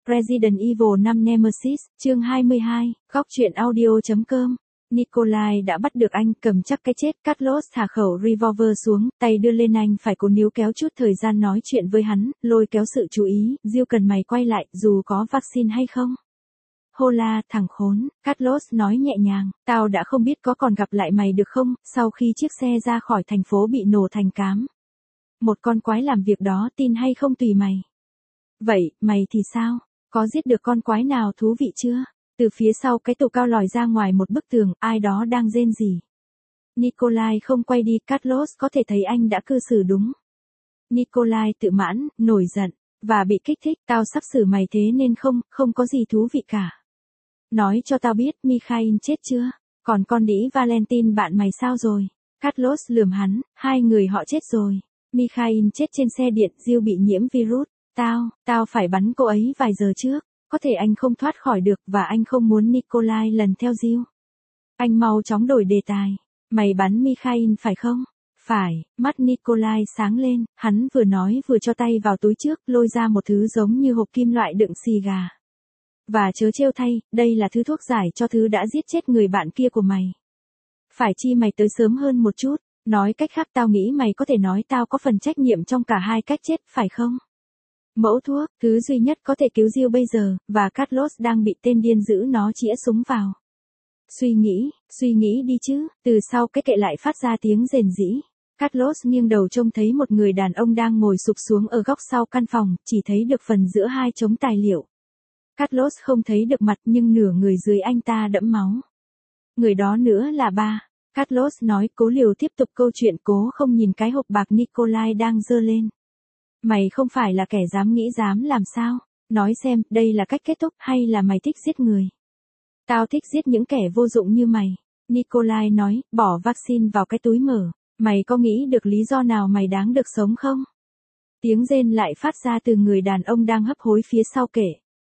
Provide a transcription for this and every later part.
Resident Evil 5 Nemesis, chương 22, góc truyện audio.com. Nikolai đã bắt được anh, cầm chắc cái chết. Carlos thả khẩu revolver xuống, tay đưa lên, anh phải cố níu kéo chút thời gian nói chuyện với hắn, lôi kéo sự chú ý. Jill cần mày quay lại, dù có vaccine hay không. Hola, thằng khốn, Carlos nói nhẹ nhàng, tao đã không biết có còn gặp lại mày được không, sau khi chiếc xe ra khỏi thành phố bị nổ thành cám. Một con quái làm việc đó, tin hay không tùy mày. Vậy, mày thì sao? Có giết được con quái nào thú vị chưa? Từ phía sau cái tủ cao lòi ra ngoài một bức tường, ai đó đang rên rỉ. Nikolai không quay đi, Carlos có thể thấy anh đã cư xử đúng. Nikolai tự mãn, nổi giận, và bị kích thích, tao sắp xử mày thế nên không có gì thú vị cả. Nói cho tao biết, Mikhail chết chưa? Còn con đĩ Valentine bạn mày sao rồi? Carlos lườm hắn, hai người họ chết rồi. Mikhail chết trên xe điện, Jill bị nhiễm virus. Tao phải bắn cô ấy vài giờ trước. Có thể anh không thoát khỏi được và anh không muốn Nikolai lần theo Jill. Anh mau chóng đổi đề tài. Mày bắn Mikhail phải không? Phải, mắt Nikolai sáng lên, hắn vừa nói vừa cho tay vào túi trước, lôi ra một thứ giống như hộp kim loại đựng xì gà. Và chớ trêu thay, đây là thứ thuốc giải cho thứ đã giết chết người bạn kia của mày. Phải chi mày tới sớm hơn một chút, nói cách khác tao nghĩ mày có thể nói tao có phần trách nhiệm trong cả hai cách chết, phải không? Mẫu thuốc, thứ duy nhất có thể cứu Jill bây giờ, và Carlos đang bị tên điên giữ nó chĩa súng vào. Suy nghĩ đi chứ, từ sau cái kệ lại phát ra tiếng rền rĩ. Carlos nghiêng đầu trông thấy một người đàn ông đang ngồi sụp xuống ở góc sau căn phòng, chỉ thấy được phần giữa hai chồng tài liệu. Carlos không thấy được mặt nhưng nửa người dưới anh ta đẫm máu. Người đó nữa là ba. Carlos nói, cố liều tiếp tục câu chuyện, cố không nhìn cái hộp bạc Nikolai đang giơ lên. Mày không phải là kẻ dám nghĩ dám làm sao? Nói xem, đây là cách kết thúc hay là mày thích giết người? Tao thích giết những kẻ vô dụng như mày. Nikolai nói, bỏ vaccine vào cái túi mở. Mày có nghĩ được lý do nào mày đáng được sống không? Tiếng rên lại phát ra từ người đàn ông đang hấp hối phía sau kệ.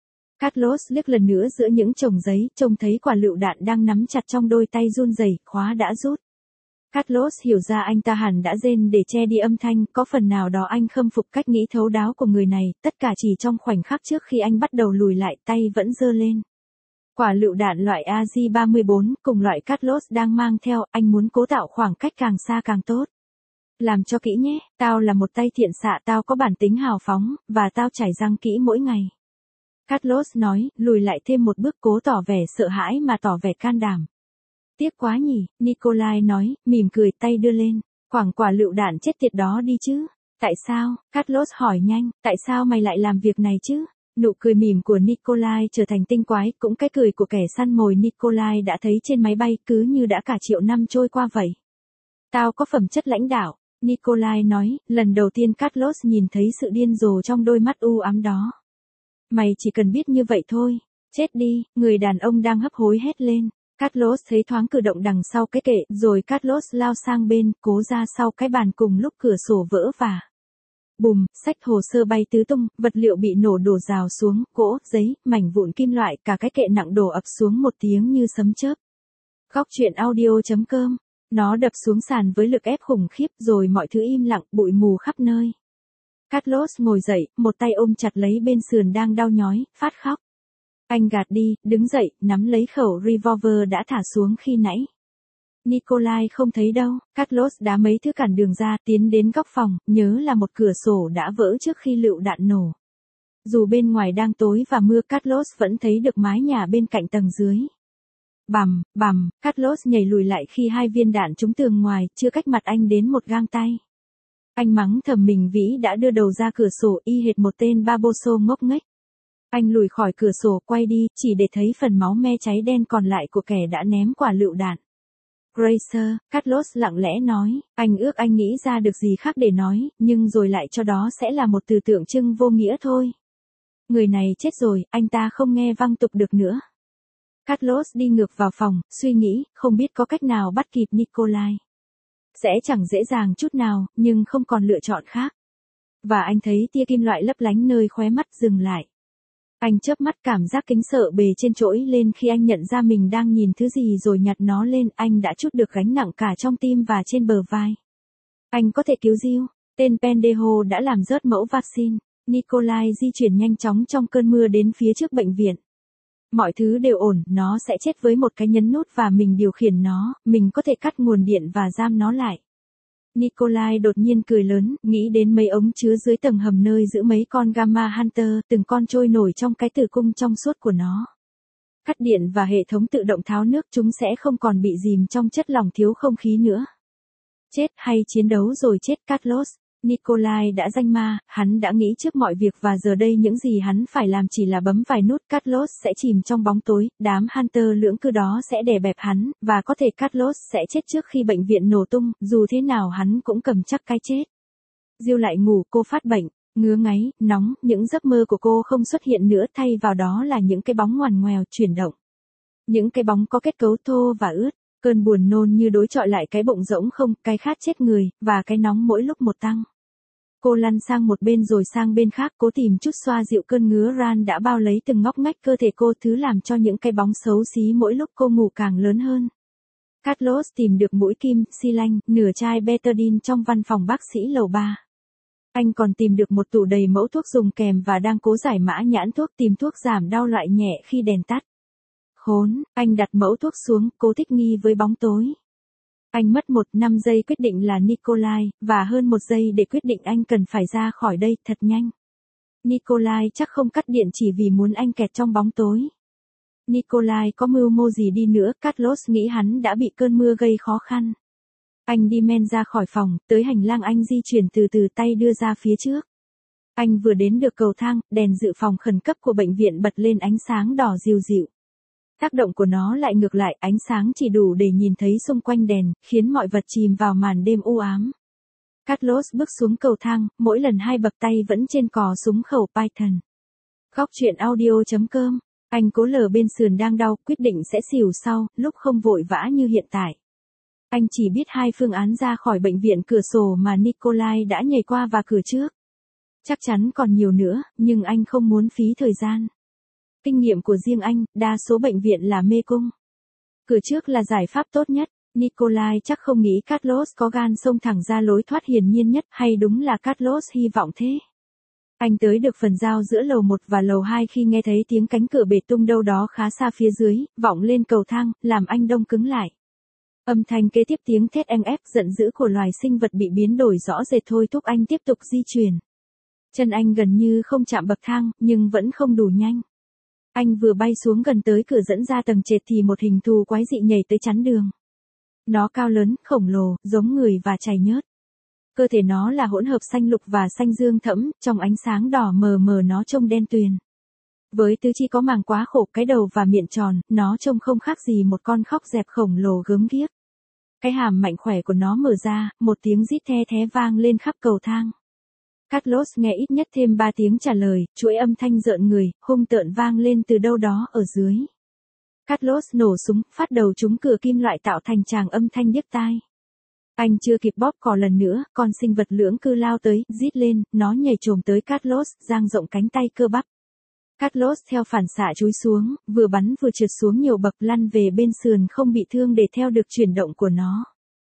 Carlos liếc lần nữa giữa những chồng giấy, trông thấy quả lựu đạn đang nắm chặt trong đôi tay run rẩy, khóa đã rút. Carlos hiểu ra anh ta hẳn đã rên để che đi âm thanh, có phần nào đó anh khâm phục cách nghĩ thấu đáo của người này, tất cả chỉ trong khoảnh khắc trước khi anh bắt đầu lùi lại, tay vẫn giơ lên. Quả lựu đạn loại AZ-34, cùng loại Carlos đang mang theo, anh muốn cố tạo khoảng cách càng xa càng tốt. Làm cho kỹ nhé, tao là một tay thiện xạ, tao có bản tính hào phóng, và tao chải răng kỹ mỗi ngày. Carlos nói, lùi lại thêm một bước, cố tỏ vẻ sợ hãi mà tỏ vẻ can đảm. Tiếc quá nhỉ, Nikolai nói, mỉm cười, tay đưa lên. Quẳng quả lựu đạn chết tiệt đó đi chứ. Tại sao? Carlos hỏi nhanh, tại sao mày lại làm việc này chứ? Nụ cười mỉm của Nikolai trở thành tinh quái, cũng cái cười của kẻ săn mồi Nikolai đã thấy trên máy bay, cứ như đã cả triệu năm trôi qua vậy. Tao có phẩm chất lãnh đạo, Nikolai nói, lần đầu tiên Carlos nhìn thấy sự điên rồ trong đôi mắt u ám đó. Mày chỉ cần biết như vậy thôi. Chết đi, người đàn ông đang hấp hối hét lên. Carlos thấy thoáng cử động đằng sau cái kệ, rồi Carlos lao sang bên, cố ra sau cái bàn cùng lúc cửa sổ vỡ và bùm, xách hồ sơ bay tứ tung, vật liệu bị nổ đổ rào xuống, gỗ, giấy, mảnh vụn kim loại, cả cái kệ nặng đổ ập xuống một tiếng như sấm chớp. Góc truyện audio.com. Nó đập xuống sàn với lực ép khủng khiếp, rồi mọi thứ im lặng, bụi mù khắp nơi. Carlos ngồi dậy, một tay ôm chặt lấy bên sườn đang đau nhói, phát khóc. Anh gạt đi, đứng dậy, nắm lấy khẩu revolver đã thả xuống khi nãy. Nikolai không thấy đâu, Carlos đá mấy thứ cản đường ra, tiến đến góc phòng, nhớ là một cửa sổ đã vỡ trước khi lựu đạn nổ. Dù bên ngoài đang tối và mưa, Carlos vẫn thấy được mái nhà bên cạnh tầng dưới. Bằm, Carlos nhảy lùi lại khi hai viên đạn trúng tường ngoài, chưa cách mặt anh đến một gang tay. Anh mắng thầm mình vĩ đã đưa đầu ra cửa sổ, y hệt một tên baboso ngốc nghếch. Anh lùi khỏi cửa sổ, quay đi, chỉ để thấy phần máu me cháy đen còn lại của kẻ đã ném quả lựu đạn. Gracer, Carlos lặng lẽ nói, anh ước anh nghĩ ra được gì khác để nói, nhưng rồi lại cho đó sẽ là một từ tượng trưng vô nghĩa thôi. Người này chết rồi, anh ta không nghe văng tục được nữa. Carlos đi ngược vào phòng, suy nghĩ, không biết có cách nào bắt kịp Nikolai. Sẽ chẳng dễ dàng chút nào, nhưng không còn lựa chọn khác. Và anh thấy tia kim loại lấp lánh nơi khóe mắt dừng lại. Anh chớp mắt, cảm giác kính sợ bề trên trỗi lên khi anh nhận ra mình đang nhìn thứ gì rồi nhặt nó lên, anh đã trút được gánh nặng cả trong tim và trên bờ vai. Anh có thể cứu Jill, tên Pendejo đã làm rớt mẫu vaccine. Nikolai di chuyển nhanh chóng trong cơn mưa đến phía trước bệnh viện. Mọi thứ đều ổn, nó sẽ chết với một cái nhấn nút và mình điều khiển nó, mình có thể cắt nguồn điện và giam nó lại. Nikolai đột nhiên cười lớn, nghĩ đến mấy ống chứa dưới tầng hầm nơi giữ mấy con Gamma Hunter, từng con trôi nổi trong cái tử cung trong suốt của nó. Cắt điện và hệ thống tự động tháo nước, chúng sẽ không còn bị dìm trong chất lỏng thiếu không khí nữa. Chết hay chiến đấu rồi chết Carlos. Nikolai đã danh ma, hắn đã nghĩ trước mọi việc và giờ đây những gì hắn phải làm chỉ là bấm vài nút. Carlos sẽ chìm trong bóng tối, đám Hunter lưỡng cư đó sẽ đè bẹp hắn, và có thể Carlos sẽ chết trước khi bệnh viện nổ tung, dù thế nào hắn cũng cầm chắc cái chết. Diêu lại ngủ, cô phát bệnh, ngứa ngáy, nóng, những giấc mơ của cô không xuất hiện nữa, thay vào đó là những cái bóng ngoằn ngoèo, chuyển động. Những cái bóng có kết cấu thô và ướt. Cơn buồn nôn như đối chọi lại cái bụng rỗng không, cái khát chết người, và cái nóng mỗi lúc một tăng. Cô lăn sang một bên rồi sang bên khác, cố tìm chút xoa dịu cơn ngứa ran đã bao lấy từng ngóc ngách cơ thể cô, thứ làm cho những cái bóng xấu xí mỗi lúc cô ngủ càng lớn hơn. Carlos tìm được mũi kim, xi lanh, nửa chai betadine trong văn phòng bác sĩ lầu 3. Anh còn tìm được một tủ đầy mẫu thuốc dùng kèm và đang cố giải mã nhãn thuốc, tìm thuốc giảm đau loại nhẹ khi đèn tắt. Khốn, anh đặt mẫu thuốc xuống, cố thích nghi với bóng tối. Anh mất 1-5 giây quyết định là Nikolai, và hơn 1 giây để quyết định anh cần phải ra khỏi đây thật nhanh. Nikolai chắc không cắt điện chỉ vì muốn anh kẹt trong bóng tối. Nikolai có mưu mô gì đi nữa, Carlos nghĩ hắn đã bị cơn mưa gây khó khăn. Anh đi men ra khỏi phòng, tới hành lang anh di chuyển từ từ, tay đưa ra phía trước. Anh vừa đến được cầu thang, đèn dự phòng khẩn cấp của bệnh viện bật lên ánh sáng đỏ dịu dịu. Tác động của nó lại ngược lại, ánh sáng chỉ đủ để nhìn thấy xung quanh đèn, khiến mọi vật chìm vào màn đêm u ám. Carlos bước xuống cầu thang, mỗi lần 2 bậc tay vẫn trên cò súng khẩu Python. Góc truyện audio.com. Anh cố lờ bên sườn đang đau, quyết định sẽ xỉu sau, lúc không vội vã như hiện tại. Anh chỉ biết 2 phương án ra khỏi bệnh viện, cửa sổ mà Nikolai đã nhảy qua và cửa trước. Chắc chắn còn nhiều nữa, nhưng anh không muốn phí thời gian. Kinh nghiệm của riêng anh, đa số bệnh viện là mê cung. Cửa trước là giải pháp tốt nhất. Nikolai chắc không nghĩ Carlos có gan xông thẳng ra lối thoát hiển nhiên nhất, hay đúng là Carlos hy vọng thế. Anh tới được phần giao giữa lầu 1 và lầu 2 khi nghe thấy tiếng cánh cửa bể tung đâu đó khá xa phía dưới, vọng lên cầu thang, làm anh đông cứng lại. Âm thanh kế tiếp tiếng thét eng ép giận dữ của loài sinh vật bị biến đổi rõ rệt thôi thúc anh tiếp tục di chuyển. Chân anh gần như không chạm bậc thang, nhưng vẫn không đủ nhanh. Anh vừa bay xuống gần tới cửa dẫn ra tầng trệt thì một hình thù quái dị nhảy tới chắn đường. Nó cao lớn, khổng lồ, giống người và chảy nhớt. Cơ thể nó là hỗn hợp xanh lục và xanh dương thẫm, trong ánh sáng đỏ mờ mờ nó trông đen tuyền. Với tứ chi có màng quá khổ, cái đầu và miệng tròn, nó trông không khác gì một con khóc dẹp khổng lồ gớm ghiếc. Cái hàm mạnh khỏe của nó mở ra, một tiếng rít the thé vang lên khắp cầu thang. Carlos nghe ít nhất thêm 3 tiếng trả lời, chuỗi âm thanh rợn người, hung tợn vang lên từ đâu đó ở dưới. Carlos nổ súng, phát đầu trúng cửa kim loại tạo thành tràng âm thanh điếc tai. Anh chưa kịp bóp cò lần nữa, con sinh vật lưỡng cư lao tới, rít lên, nó nhảy chồm tới Carlos, dang rộng cánh tay cơ bắp. Carlos theo phản xạ chúi xuống, vừa bắn vừa trượt xuống nhiều bậc, lăn về bên sườn không bị thương để theo được chuyển động của nó.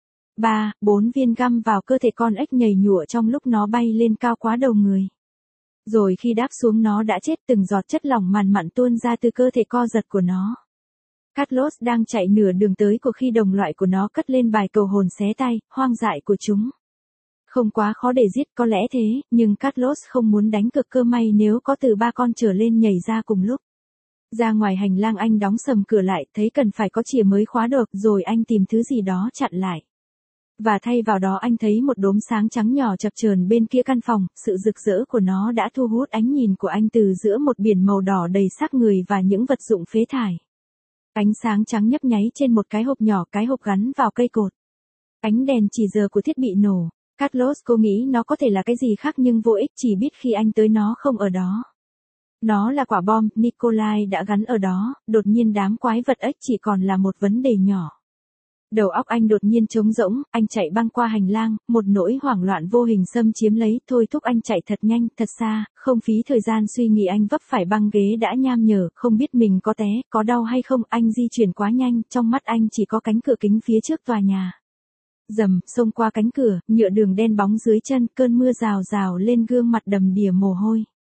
3-4 viên găm vào cơ thể con ếch nhảy nhụa trong lúc nó bay lên cao quá đầu người. Rồi khi đáp xuống nó đã chết, từng giọt chất lỏng màn mặn tuôn ra từ cơ thể co giật của nó. Carlos đang chạy nửa đường tới của khi đồng loại của nó cất lên bài cầu hồn xé tay, hoang dại của chúng. Không quá khó để giết có lẽ thế, nhưng Carlos không muốn đánh cược cơ may nếu có từ 3 con trở lên nhảy ra cùng lúc. Ra ngoài hành lang anh đóng sầm cửa lại, thấy cần phải có chìa mới khóa được, rồi anh tìm thứ gì đó chặn lại. Và thay vào đó anh thấy một đốm sáng trắng nhỏ chập chờn bên kia căn phòng, sự rực rỡ của nó đã thu hút ánh nhìn của anh từ giữa một biển màu đỏ đầy xác người và những vật dụng phế thải. Ánh sáng trắng nhấp nháy trên một cái hộp nhỏ, cái hộp gắn vào cây cột. Ánh đèn chỉ giờ của thiết bị nổ. Carlos cố nghĩ nó có thể là cái gì khác nhưng vô ích, chỉ biết khi anh tới nó không ở đó. Nó là quả bom, Nikolai đã gắn ở đó, đột nhiên đám quái vật ếch chỉ còn là một vấn đề nhỏ. Đầu óc anh đột nhiên trống rỗng, anh chạy băng qua hành lang, một nỗi hoảng loạn vô hình xâm chiếm lấy, thôi thúc anh chạy thật nhanh, thật xa, không phí thời gian suy nghĩ anh vấp phải băng ghế đã nham nhở, không biết mình có té, có đau hay không, anh di chuyển quá nhanh, trong mắt anh chỉ có cánh cửa kính phía trước tòa nhà. Rầm, xông qua cánh cửa, nhựa đường đen bóng dưới chân, cơn mưa rào rào lên gương mặt đầm đìa mồ hôi.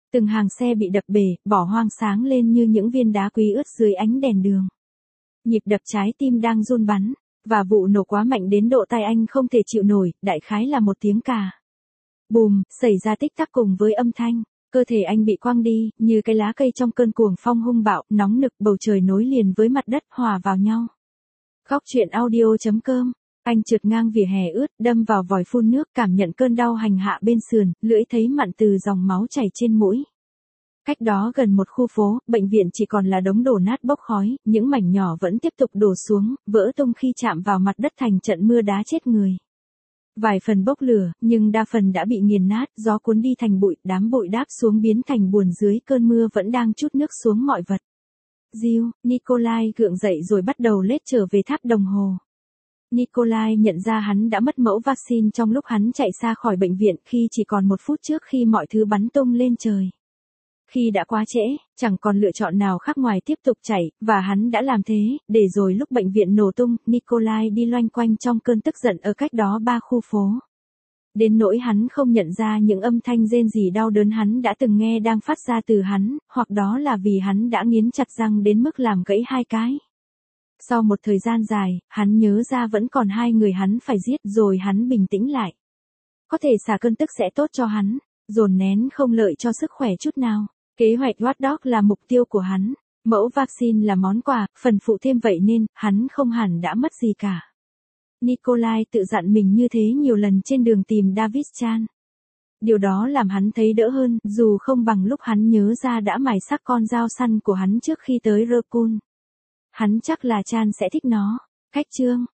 Từng hàng xe bị đập bể, bỏ hoang sáng lên như những viên đá quý ướt dưới ánh đèn đường. Nhịp đập trái tim đang run bắn, và vụ nổ quá mạnh đến độ tai anh không thể chịu nổi, đại khái là một tiếng cà. Bùm, xảy ra tích tắc cùng với âm thanh. Cơ thể anh bị quăng đi, như cái lá cây trong cơn cuồng phong hung bạo, nóng nực, bầu trời nối liền với mặt đất hòa vào nhau. Góc truyện audio.com. Anh trượt ngang vỉa hè ướt, đâm vào vòi phun nước, cảm nhận cơn đau hành hạ bên sườn, lưỡi thấy mặn từ dòng máu chảy trên mũi. Cách đó gần một khu phố, bệnh viện chỉ còn là đống đổ nát bốc khói, những mảnh nhỏ vẫn tiếp tục đổ xuống, vỡ tung khi chạm vào mặt đất thành trận mưa đá chết người. Vài phần bốc lửa, nhưng đa phần đã bị nghiền nát, gió cuốn đi thành bụi, đám bụi đáp xuống biến thành buồn dưới cơn mưa vẫn đang trút nước xuống mọi vật. Jill, Nikolai gượng dậy rồi bắt đầu lết trở về tháp đồng hồ. Nikolai nhận ra hắn đã mất mẫu vaccine trong lúc hắn chạy xa khỏi bệnh viện khi chỉ còn 1 phút trước khi mọi thứ bắn tung lên trời. Khi đã quá trễ, chẳng còn lựa chọn nào khác ngoài tiếp tục chạy, và hắn đã làm thế, để rồi lúc bệnh viện nổ tung, Nikolai đi loanh quanh trong cơn tức giận ở cách đó 3 khu phố. Đến nỗi hắn không nhận ra những âm thanh rên rỉ đau đớn hắn đã từng nghe đang phát ra từ hắn, hoặc đó là vì hắn đã nghiến chặt răng đến mức làm gãy 2 cái. Sau một thời gian dài, hắn nhớ ra vẫn còn 2 người hắn phải giết, rồi hắn bình tĩnh lại. Có thể xả cơn tức sẽ tốt cho hắn, dồn nén không lợi cho sức khỏe chút nào. Kế hoạch Watchdog là mục tiêu của hắn, mẫu vaccine là món quà, phần phụ thêm vậy nên, hắn không hẳn đã mất gì cả. Nikolai tự dặn mình như thế nhiều lần trên đường tìm David Chan. Điều đó làm hắn thấy đỡ hơn, dù không bằng lúc hắn nhớ ra đã mài xác con dao săn của hắn trước khi tới Raccoon. Hắn chắc là Chan sẽ thích nó. Cách chương